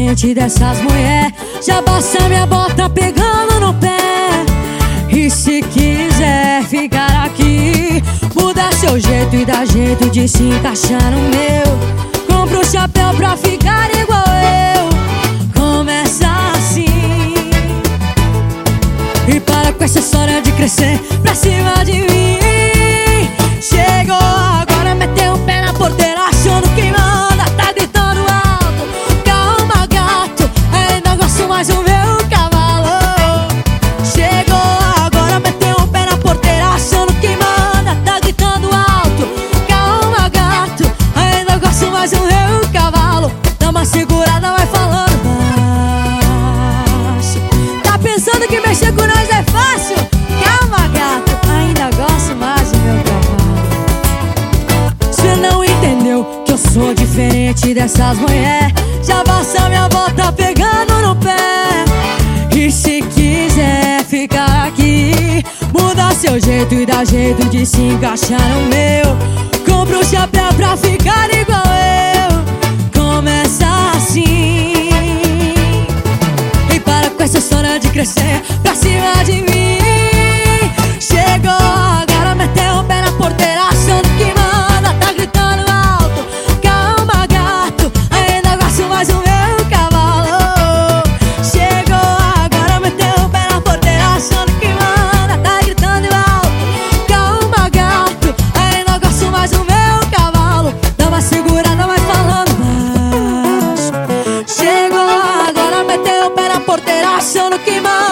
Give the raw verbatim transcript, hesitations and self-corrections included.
diferente dessas mulher. Já basta minha bota pegando no pé. E se quiser ficar aqui, muda seu jeito e dá jeito de se encaixar no meu. Compra um chapéu pra ficar igual eu. Começa assim. E para com essa história de crescer pra cima de mim. Chegou agora, meteu o pé na porteira, achando que manda, tá gritando alto. Calma, gato, ainda gosto mais do meu cavalo. Chegou agora, meteu o pé na porteira, achando que manda, tá gritando alto. Calma, gato, ainda gosto mais do meu cavalo. Dá uma segurada, vai falando baixo. Tá pensando que mexer com nós é fácil? Calma, gato, ainda gosto mais do meu cavalo. Você não entendeu que eu sou diferente dessas mulher. Já basta minha bota pegando no pé. E se quiser ficar aqui, muda seu jeito e dá jeito de se encaixar no meu. Compra um chapéu pra ficar igual eu. Começa assim. E para com essa história de crescer pra cima de mim. Chegou agora, meteu o pé na porteira, achando que manda, tá gritando alto. Calma, gato, ainda gosto mais do meu cavalo. Chegou agora, meteu o pé na porteira, achando que manda, tá gritando alto. Calma, gato, ainda gosto mais do meu cavalo. Dá uma segurada, vai falando baixo. Chegou agora, meteu o pé na porteira, achando que manda.